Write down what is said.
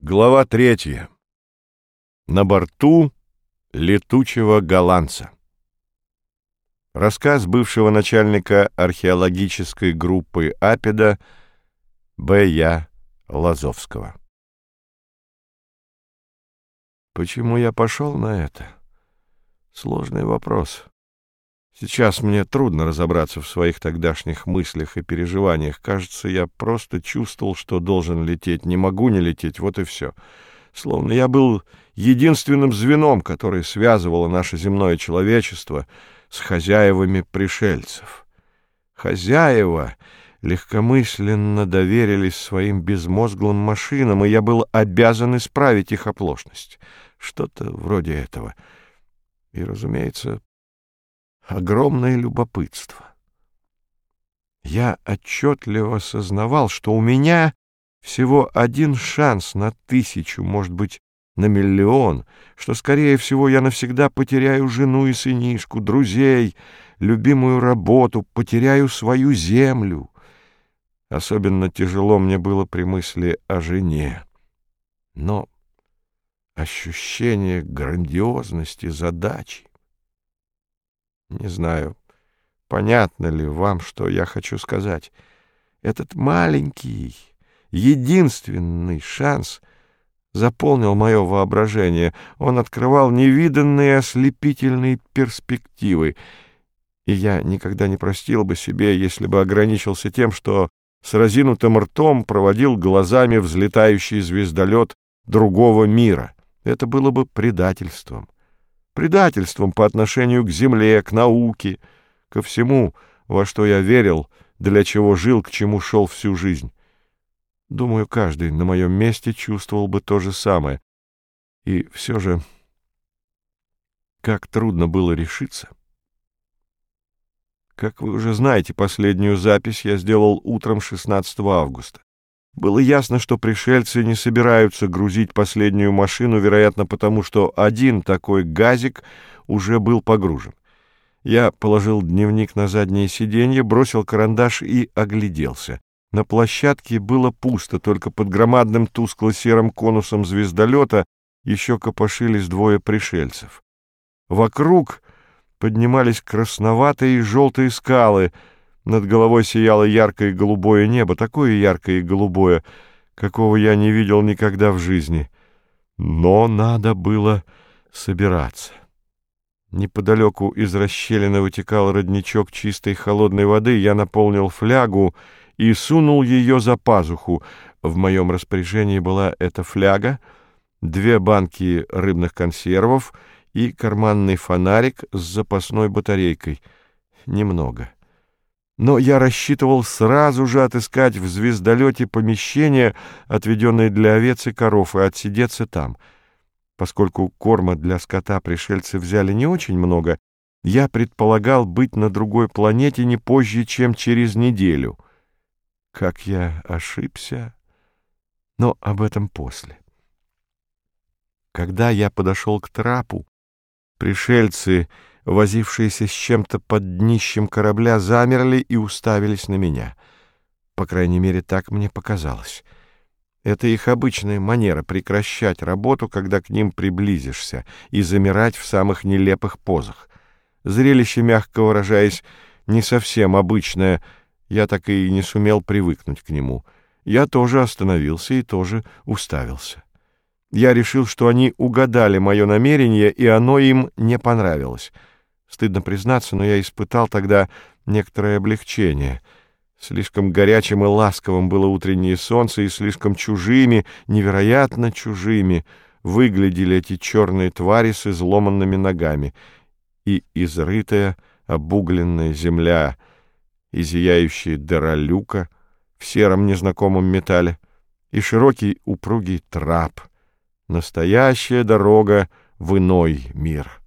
Глава 3. На борту летучего голландца. Рассказ бывшего начальника археологической группы Апеда Б.Я. Лазовского. Почему я пошел на это? Сложный вопрос. Сейчас мне трудно разобраться в своих тогдашних мыслях и переживаниях. Кажется, я просто чувствовал, что должен лететь. Не могу не лететь, вот и все. Словно я был единственным звеном, которое связывало наше земное человечество с хозяевами пришельцев. Хозяева легкомысленно доверились своим безмозглым машинам, и я был обязан исправить их оплошность. Что-то вроде этого. И, разумеется, огромное любопытство. Я отчетливо сознавал, что у меня всего один шанс на 1000, может быть, на 1 000 000, что, скорее всего, я навсегда потеряю жену и сынишку, друзей, любимую работу, потеряю свою землю. Особенно тяжело мне было при мысли о жене. Но ощущение грандиозности задачи. Не знаю, понятно ли вам, что я хочу сказать. Этот маленький, единственный шанс заполнил мое воображение. Он открывал невиданные ослепительные перспективы. И я никогда не простил бы себе, если бы ограничился тем, что с разинутым ртом проводил глазами взлетающий звездолет другого мира. Это было бы предательством. Предательством по отношению к земле, к науке, ко всему, во что я верил, для чего жил, к чему шел всю жизнь. Думаю, каждый на моем месте чувствовал бы то же самое. И все же, как трудно было решиться. Как вы уже знаете, последнюю запись я сделал утром 16 августа. Было ясно, что пришельцы не собираются грузить последнюю машину, вероятно, потому что один такой газик уже был погружен. Я положил дневник на заднее сиденье, бросил карандаш и огляделся. На площадке было пусто, только под громадным тускло-серым конусом звездолета еще копошились 2 пришельцев. Вокруг поднимались красноватые и желтые скалы. Над головой сияло яркое голубое небо, такое яркое и голубое, какого я не видел никогда в жизни. Но надо было собираться. Неподалеку из расщелины вытекал родничок чистой холодной воды. Я наполнил флягу и сунул ее за пазуху. В моем распоряжении была эта фляга, 2 банки рыбных консервов и карманный фонарик с запасной батарейкой. Немного. Но я рассчитывал сразу же отыскать в звездолете помещение, отведенное для овец и коров, и отсидеться там. Поскольку корма для скота пришельцы взяли не очень много, я предполагал быть на другой планете не позже, чем через неделю. Как я ошибся, но об этом после. Когда я подошел к трапу, пришельцы, возившиеся с чем-то под днищем корабля, замерли и уставились на меня. По крайней мере, так мне показалось. Это их обычная манера — прекращать работу, когда к ним приблизишься, и замирать в самых нелепых позах. Зрелище, мягко выражаясь, не совсем обычное. Я так и не сумел привыкнуть к нему. Я тоже остановился и тоже уставился. Я решил, что они угадали мое намерение, и оно им не понравилось. Стыдно признаться, но я испытал тогда некоторое облегчение. Слишком горячим и ласковым было утреннее солнце, и слишком чужими, невероятно чужими, выглядели эти черные твари с изломанными ногами. И изрытая, обугленная земля, и зияющая дыра люка в сером незнакомом металле, и широкий упругий трап. Настоящая дорога в иной мир.